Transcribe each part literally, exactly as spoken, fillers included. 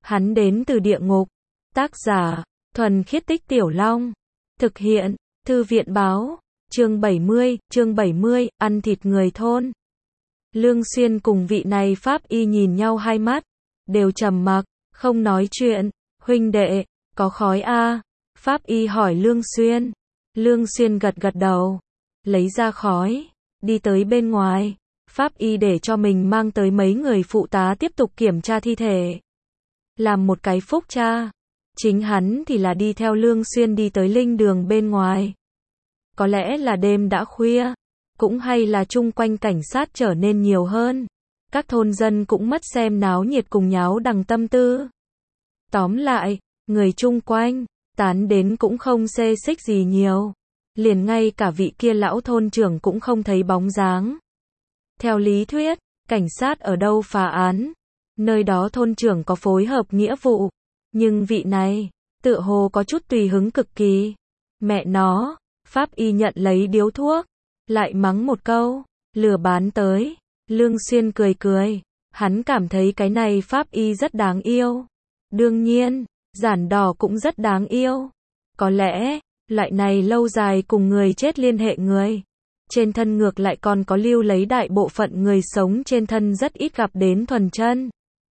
Hắn đến từ địa ngục. Tác giả, Thuần Khiết Tích Tiểu Long. Thực hiện, Thư viện báo. Chương bảy mươi, chương bảy mươi, ăn thịt người thôn. Lương Xuyên cùng vị này pháp y nhìn nhau hai mắt, đều trầm mặc, không nói chuyện. Huynh đệ, có khói a? Pháp y hỏi Lương Xuyên. Lương Xuyên gật gật đầu, lấy ra khói, đi tới bên ngoài. Pháp y để cho mình mang tới mấy người phụ tá tiếp tục kiểm tra thi thể, làm một cái phúc tra. Chính hắn thì là đi theo Lương Xuyên đi tới linh đường bên ngoài. Có lẽ là đêm đã khuya, cũng hay là chung quanh cảnh sát trở nên nhiều hơn. Các thôn dân cũng mất xem náo nhiệt cùng nháo đằng tâm tư. Tóm lại, người chung quanh, tán đến cũng không xê xích gì nhiều. Liền ngay cả vị kia lão thôn trưởng cũng không thấy bóng dáng. Theo lý thuyết, cảnh sát ở đâu phá án, nơi đó thôn trưởng có phối hợp nghĩa vụ. Nhưng vị này, tựa hồ có chút tùy hứng cực kỳ. Mẹ nó, pháp y nhận lấy điếu thuốc, lại mắng một câu, lừa bán tới. Lương Xuyên cười cười, hắn cảm thấy cái này pháp y rất đáng yêu. Đương nhiên, giản đỏ cũng rất đáng yêu. Có lẽ, loại này lâu dài cùng người chết liên hệ người, trên thân ngược lại còn có lưu lấy đại bộ phận người sống trên thân rất ít gặp đến thuần chân.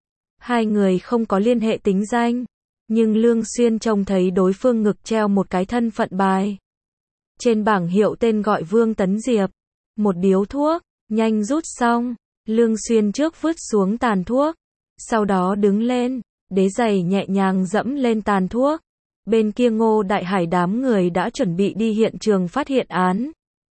Hai người không có liên hệ tính danh, nhưng Lương Xuyên trông thấy đối phương ngực treo một cái thân phận bài. Trên bảng hiệu tên gọi Vương Tấn Diệp. Một điếu thuốc, nhanh rút xong, Lương Xuyên trước vứt xuống tàn thuốc, sau đó đứng lên, đế giày nhẹ nhàng dẫm lên tàn thuốc. Bên kia Ngô Đại Hải đám người đã chuẩn bị đi hiện trường phát hiện án.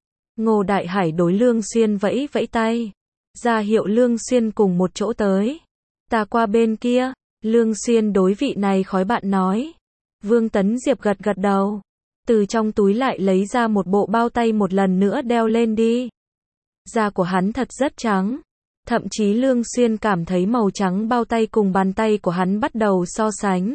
Ngô Đại Hải đối Lương Xuyên vẫy vẫy tay, ra hiệu Lương Xuyên cùng một chỗ tới. Ta qua bên kia. Lương Xuyên đối vị này khói bạn nói. Vương Tấn Diệp gật gật đầu, từ trong túi lại lấy ra một bộ bao tay một lần nữa đeo lên đi. Da của hắn thật rất trắng, thậm chí Lương Xuyên cảm thấy màu trắng bao tay cùng bàn tay của hắn bắt đầu so sánh,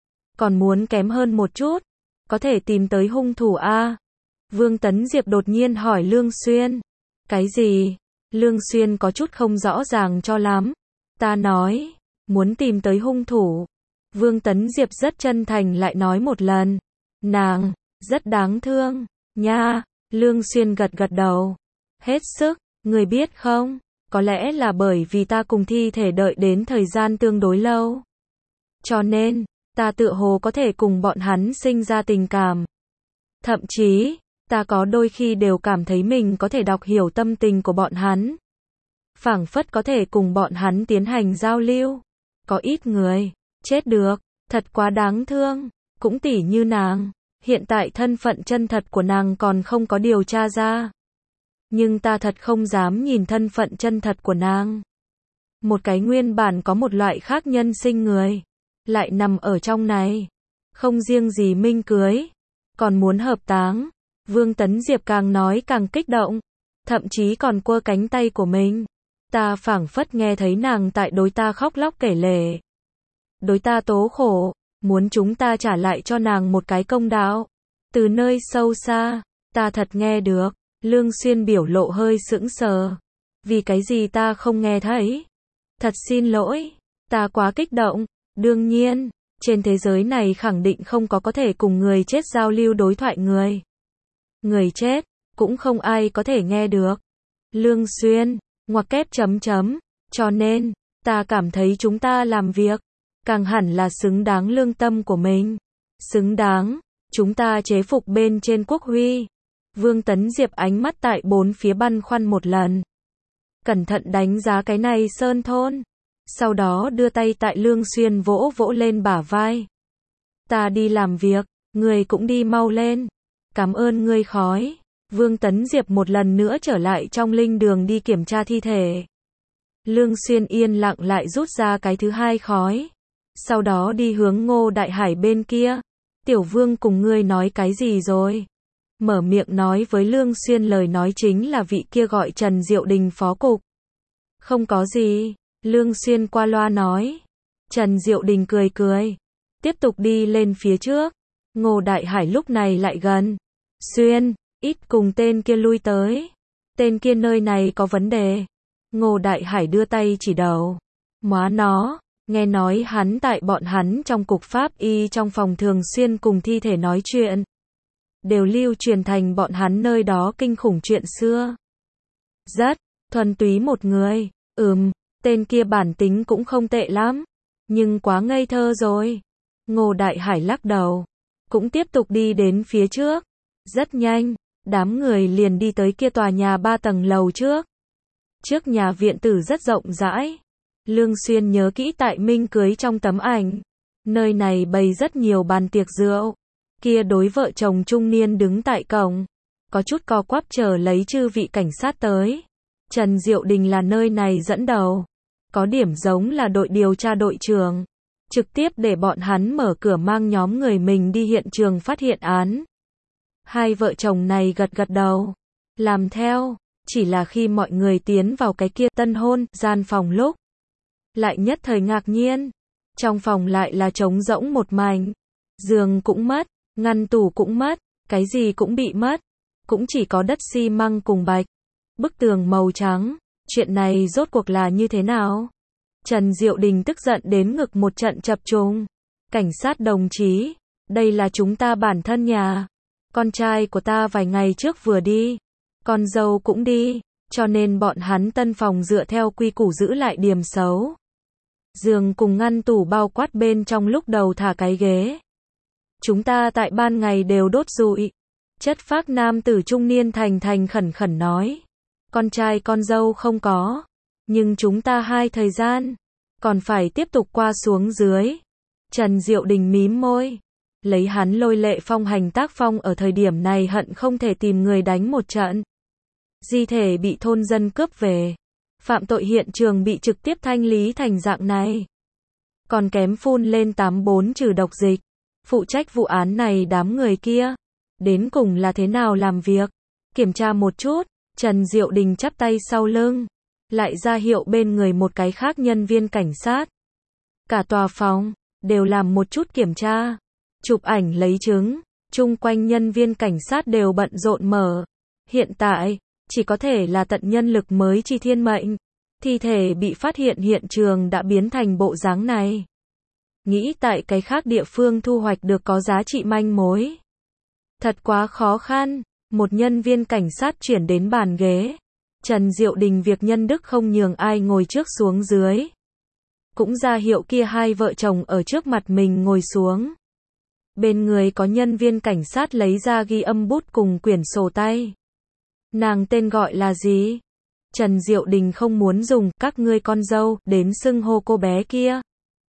còn muốn kém hơn một chút. Có thể tìm tới hung thủ a? Vương Tấn Diệp đột nhiên hỏi Lương Xuyên. Cái gì? Lương Xuyên có chút không rõ ràng cho lắm. Ta nói, muốn tìm tới hung thủ. Vương Tấn Diệp rất chân thành lại nói một lần. Nàng, rất đáng thương, nha. Lương Xuyên gật gật đầu. Hết sức, người biết không? Có lẽ là bởi vì ta cùng thi thể đợi đến thời gian tương đối lâu, cho nên, ta tựa hồ có thể cùng bọn hắn sinh ra tình cảm. Thậm chí, ta có đôi khi đều cảm thấy mình có thể đọc hiểu tâm tình của bọn hắn. Phảng phất có thể cùng bọn hắn tiến hành giao lưu. Có ít người chết được, thật quá đáng thương. Cũng tỉ như nàng, hiện tại thân phận chân thật của nàng còn không có điều tra ra. Nhưng ta thật không dám nhìn thân phận chân thật của nàng. Một cái nguyên bản có một loại khác nhân sinh người, lại nằm ở trong này. Không riêng gì minh cưới, còn muốn hợp táng. Vương Tấn Diệp càng nói càng kích động, thậm chí còn quơ cánh tay của mình. Ta phảng phất nghe thấy nàng tại đối ta khóc lóc kể lể, đối ta tố khổ, muốn chúng ta trả lại cho nàng một cái công đạo. Từ nơi sâu xa, ta thật nghe được. Lương Xuyên biểu lộ hơi sững sờ. Vì cái gì ta không nghe thấy? Thật xin lỗi, ta quá kích động. Đương nhiên, trên thế giới này khẳng định không có có thể cùng người chết giao lưu đối thoại người. Người chết, cũng không ai có thể nghe được. Lương Xuyên, ngoặc kép chấm chấm. Cho nên, ta cảm thấy chúng ta làm việc, càng hẳn là xứng đáng lương tâm của mình. Xứng đáng, chúng ta chế phục bên trên quốc huy. Vương Tấn Diệp ánh mắt tại bốn phía băn khoăn một lần, cẩn thận đánh giá cái này sơn thôn, sau đó đưa tay tại Lương Xuyên vỗ vỗ lên bả vai. Ta đi làm việc, người cũng đi mau lên. Cảm ơn ngươi khói. Vương Tấn Diệp một lần nữa trở lại trong linh đường đi kiểm tra thi thể. Lương Xuyên yên lặng lại rút ra cái thứ hai khói, sau đó đi hướng Ngô Đại Hải bên kia. Tiểu Vương cùng ngươi nói cái gì rồi? Mở miệng nói với Lương Xuyên lời nói chính là vị kia gọi Trần Diệu Đình phó cục. Không có gì, Lương Xuyên qua loa nói. Trần Diệu Đình cười cười, tiếp tục đi lên phía trước. Ngô Đại Hải lúc này lại gần. Xuyên, ít cùng tên kia lui tới. Tên kia nơi này có vấn đề. Ngô Đại Hải đưa tay chỉ đầu. Móa nó, Nghe nói hắn tại bọn hắn trong cục pháp y trong phòng thường xuyên cùng thi thể nói chuyện. Đều lưu truyền thành bọn hắn nơi đó kinh khủng chuyện xưa. Rất thuần túy một người. Ừm, tên kia bản tính cũng không tệ lắm. Nhưng quá ngây thơ rồi. Ngô Đại Hải lắc đầu. Cũng tiếp tục đi đến phía trước. Rất nhanh, đám người liền đi tới kia tòa nhà ba tầng lầu trước. Trước nhà viện tử rất rộng rãi. Lương Xuyên nhớ kỹ tại Minh cưới trong tấm ảnh. Nơi này bày rất nhiều bàn tiệc rượu. Kia đối vợ chồng trung niên đứng tại cổng. Có chút co quắp chờ lấy chư vị cảnh sát tới. Trần Diệu Đình là nơi này dẫn đầu. Có điểm giống là đội điều tra đội trưởng. Trực tiếp để bọn hắn mở cửa mang nhóm người mình đi hiện trường phát hiện án. Hai vợ chồng này gật gật đầu. Làm theo. Chỉ là khi mọi người tiến vào cái kia tân hôn gian phòng lúc. Lại nhất thời ngạc nhiên. Trong phòng lại là trống rỗng một mảnh. Giường cũng mất. Ngăn tủ cũng mất. Cái gì cũng bị mất. Cũng chỉ có đất xi măng cùng bạch. Bức tường màu trắng. Chuyện này rốt cuộc là như thế nào? Trần Diệu Đình tức giận đến ngực một trận chập trùng. Cảnh sát đồng chí. Đây là chúng ta bản thân nhà. Con trai của ta vài ngày trước vừa đi. Con dâu cũng đi. Cho nên bọn hắn tân phòng dựa theo quy củ giữ lại điểm xấu. Giường cùng ngăn tủ bao quát bên trong lúc đầu thả cái ghế. Chúng ta tại ban ngày đều đốt rụi. Chất phác nam tử trung niên thành thành khẩn khẩn nói. Con trai con dâu không có. Nhưng chúng ta hai thời gian. Còn phải tiếp tục qua xuống dưới. Trần Diệu Đình mím môi. Lấy hắn lôi lệ phong hành tác phong ở thời điểm này hận không thể tìm người đánh một trận. Di thể bị thôn dân cướp về. Phạm tội hiện trường bị trực tiếp thanh lý thành dạng này. Còn kém phun lên tám bốn trừ độc dịch. Phụ trách vụ án này đám người kia. Đến cùng là thế nào làm việc? Kiểm tra một chút. Trần Diệu Đình chắp tay sau lưng. Lại ra hiệu bên người một cái khác nhân viên cảnh sát. Cả tòa phòng. Đều làm một chút kiểm tra. Chụp ảnh lấy chứng. Chung quanh nhân viên cảnh sát đều bận rộn mở. Hiện tại. Chỉ có thể là tận nhân lực mới chi thiên mệnh. Thi thể bị phát hiện hiện trường đã biến thành bộ dáng này. Nghĩ tại cái khác địa phương thu hoạch được có giá trị manh mối. Thật quá khó khăn. Một nhân viên cảnh sát chuyển đến bàn ghế. Trần Diệu Đình việc nhân đức không nhường ai ngồi trước xuống dưới. Cũng ra hiệu kia hai vợ chồng ở trước mặt mình ngồi xuống. Bên người có nhân viên cảnh sát lấy ra ghi âm bút cùng quyển sổ tay. Nàng tên gọi là gì? Trần Diệu Đình không muốn dùng các ngươi con dâu đến xưng hô cô bé kia.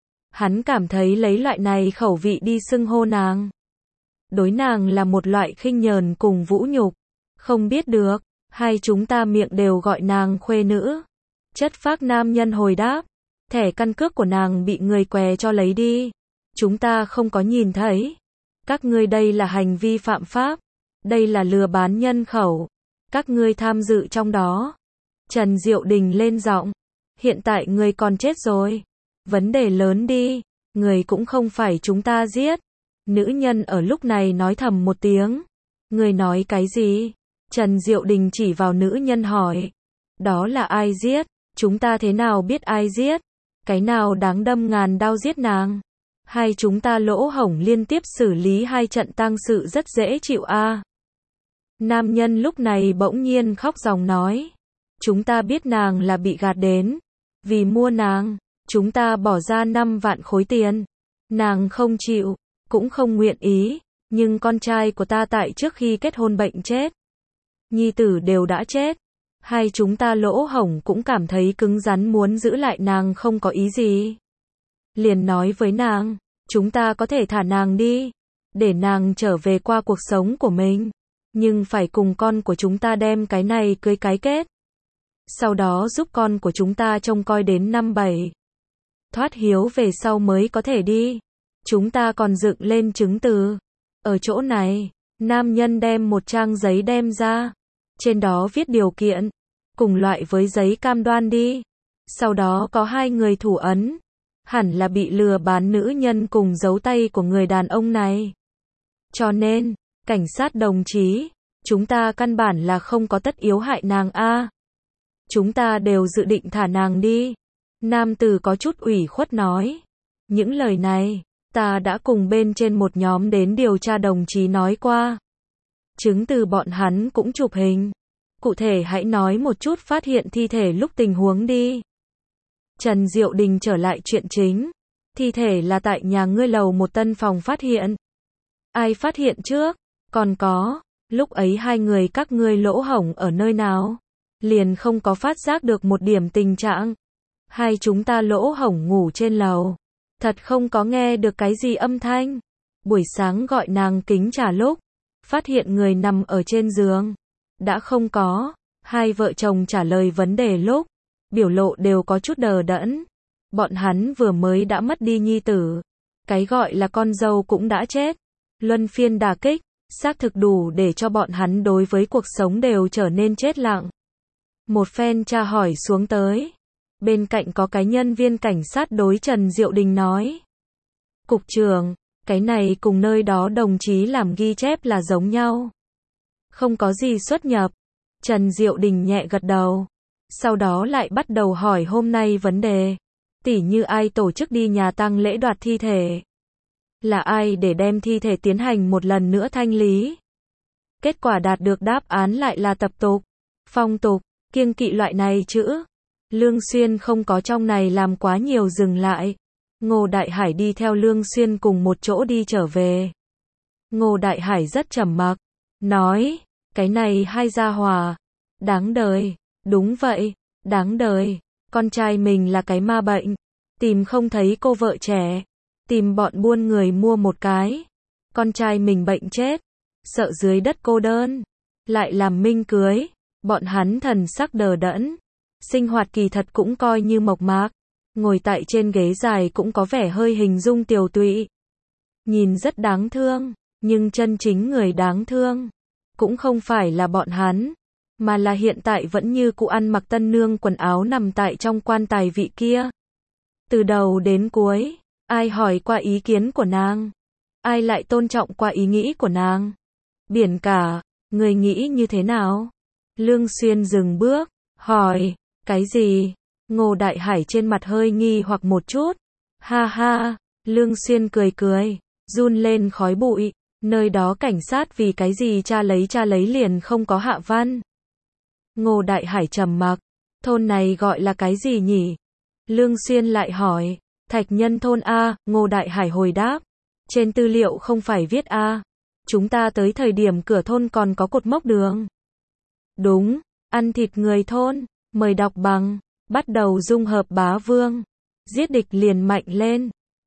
Hắn cảm thấy lấy loại này khẩu vị đi xưng hô nàng. Đối nàng là một loại khinh nhờn cùng vũ nhục. Không biết được, hai chúng ta miệng đều gọi nàng khuê nữ. Chất phác nam nhân hồi đáp. Thẻ căn cước của nàng bị người què cho lấy đi. Chúng ta không có nhìn thấy. Các ngươi đây là hành vi phạm pháp. Đây là lừa bán nhân khẩu. Các ngươi tham dự trong đó. Trần Diệu Đình lên giọng. Hiện tại người còn chết rồi. Vấn đề lớn đi. Người cũng không phải chúng ta giết. Nữ nhân ở lúc này nói thầm một tiếng. Người nói cái gì? Trần Diệu Đình chỉ vào nữ nhân hỏi. Đó là ai giết? Chúng ta thế nào biết ai giết? Cái nào đáng đâm ngàn đao giết nàng? Hai chúng ta lỗ hổng liên tiếp xử lý hai trận tang sự rất dễ chịu a. À. Nam nhân lúc này bỗng nhiên khóc ròng nói. Chúng ta biết nàng là bị gạt đến. Vì mua nàng, chúng ta bỏ ra năm vạn khối tiền. Nàng không chịu, cũng không nguyện ý. Nhưng con trai của ta tại trước khi kết hôn bệnh chết. Nhi tử đều đã chết. Hai chúng ta lỗ hổng cũng cảm thấy cứng rắn muốn giữ lại nàng không có ý gì. Liền nói với nàng, chúng ta có thể thả nàng đi. Để nàng trở về qua cuộc sống của mình. Nhưng phải cùng con của chúng ta đem cái này cưới cái kết. Sau đó giúp con của chúng ta trông coi đến năm bảy. Thoát hiếu về sau mới có thể đi. Chúng ta còn dựng lên chứng từ. Ở chỗ này, nam nhân đem một trang giấy đem ra. Trên đó viết điều kiện. Cùng loại với giấy cam đoan đi. Sau đó có hai người thủ ấn. Hẳn là bị lừa bán nữ nhân cùng dấu tay của người đàn ông này. Cho nên, cảnh sát đồng chí, chúng ta căn bản là không có tất yếu hại nàng a. Chúng ta đều dự định thả nàng đi. Nam tử có chút ủy khuất nói. Những lời này, ta đã cùng bên trên một nhóm đến điều tra đồng chí nói qua. Chứng từ bọn hắn cũng chụp hình. Cụ thể hãy nói một chút phát hiện thi thể lúc tình huống đi. Trần Diệu Đình trở lại chuyện chính. Thi thể là tại nhà ngươi lầu một tân phòng phát hiện. Ai phát hiện trước? Còn có, lúc ấy hai người các ngươi lỗ hổng ở nơi nào? Liền không có phát giác được một điểm tình trạng. Hai chúng ta lỗ hổng ngủ trên lầu. Thật không có nghe được cái gì âm thanh. Buổi sáng gọi nàng kính trà lúc, phát hiện người nằm ở trên giường. Đã không có. Hai vợ chồng trả lời vấn đề lúc, biểu lộ đều có chút đờ đẫn. Bọn hắn vừa mới đã mất đi nhi tử. Cái gọi là con dâu cũng đã chết. Luân phiên đả kích, xác thực đủ để cho bọn hắn đối với cuộc sống đều trở nên chết lặng. Một phen tra hỏi xuống tới. Bên cạnh có cái nhân viên cảnh sát đối Trần Diệu Đình nói. Cục trưởng, cái này cùng nơi đó đồng chí làm ghi chép là giống nhau. Không có gì xuất nhập. Trần Diệu Đình nhẹ gật đầu. Sau đó lại bắt đầu hỏi hôm nay vấn đề. Tỉ như ai tổ chức đi nhà tang lễ đoạt thi thể. Là ai để đem thi thể tiến hành một lần nữa thanh lý. Kết quả đạt được đáp án lại là tập tục, phong tục, kiêng kỵ loại này chữ. Lương Xuyên không có trong này làm quá nhiều dừng lại. Ngô Đại Hải đi theo Lương Xuyên cùng một chỗ đi trở về. Ngô Đại Hải rất trầm mặc, nói, cái này hai gia hòa, đáng đời, đúng vậy, đáng đời, con trai mình là cái ma bệnh, tìm không thấy cô vợ trẻ, tìm bọn buôn người mua một cái, con trai mình bệnh chết, sợ dưới đất cô đơn, lại làm minh cưới, bọn hắn thần sắc đờ đẫn, sinh hoạt kỳ thật cũng coi như mộc mạc, ngồi tại trên ghế dài cũng có vẻ hơi hình dung tiều tụy, nhìn rất đáng thương, nhưng chân chính người đáng thương cũng không phải là bọn hắn, mà là hiện tại vẫn như cũ ăn mặc tân nương quần áo nằm tại trong quan tài vị kia. Từ đầu đến cuối, ai hỏi qua ý kiến của nàng? Ai lại tôn trọng qua ý nghĩ của nàng? Biển cả, người nghĩ như thế nào? Lương Xuyên dừng bước, hỏi, cái gì? Ngô Đại Hải trên mặt hơi nghi hoặc một chút. Ha ha, Lương Xuyên cười cười, run lên khói bụi. Nơi đó cảnh sát vì cái gì cha lấy cha lấy liền không có hạ văn. Ngô Đại Hải trầm mặc, thôn này gọi là cái gì nhỉ? Lương Xuyên lại hỏi, Thạch Nhân thôn A, Ngô Đại Hải hồi đáp, trên tư liệu không phải viết A, chúng ta tới thời điểm cửa thôn còn có cột mốc đường. Đúng, ăn thịt người thôn, mời đọc bằng, bắt đầu dung hợp bá vương, giết địch liền mạnh lên.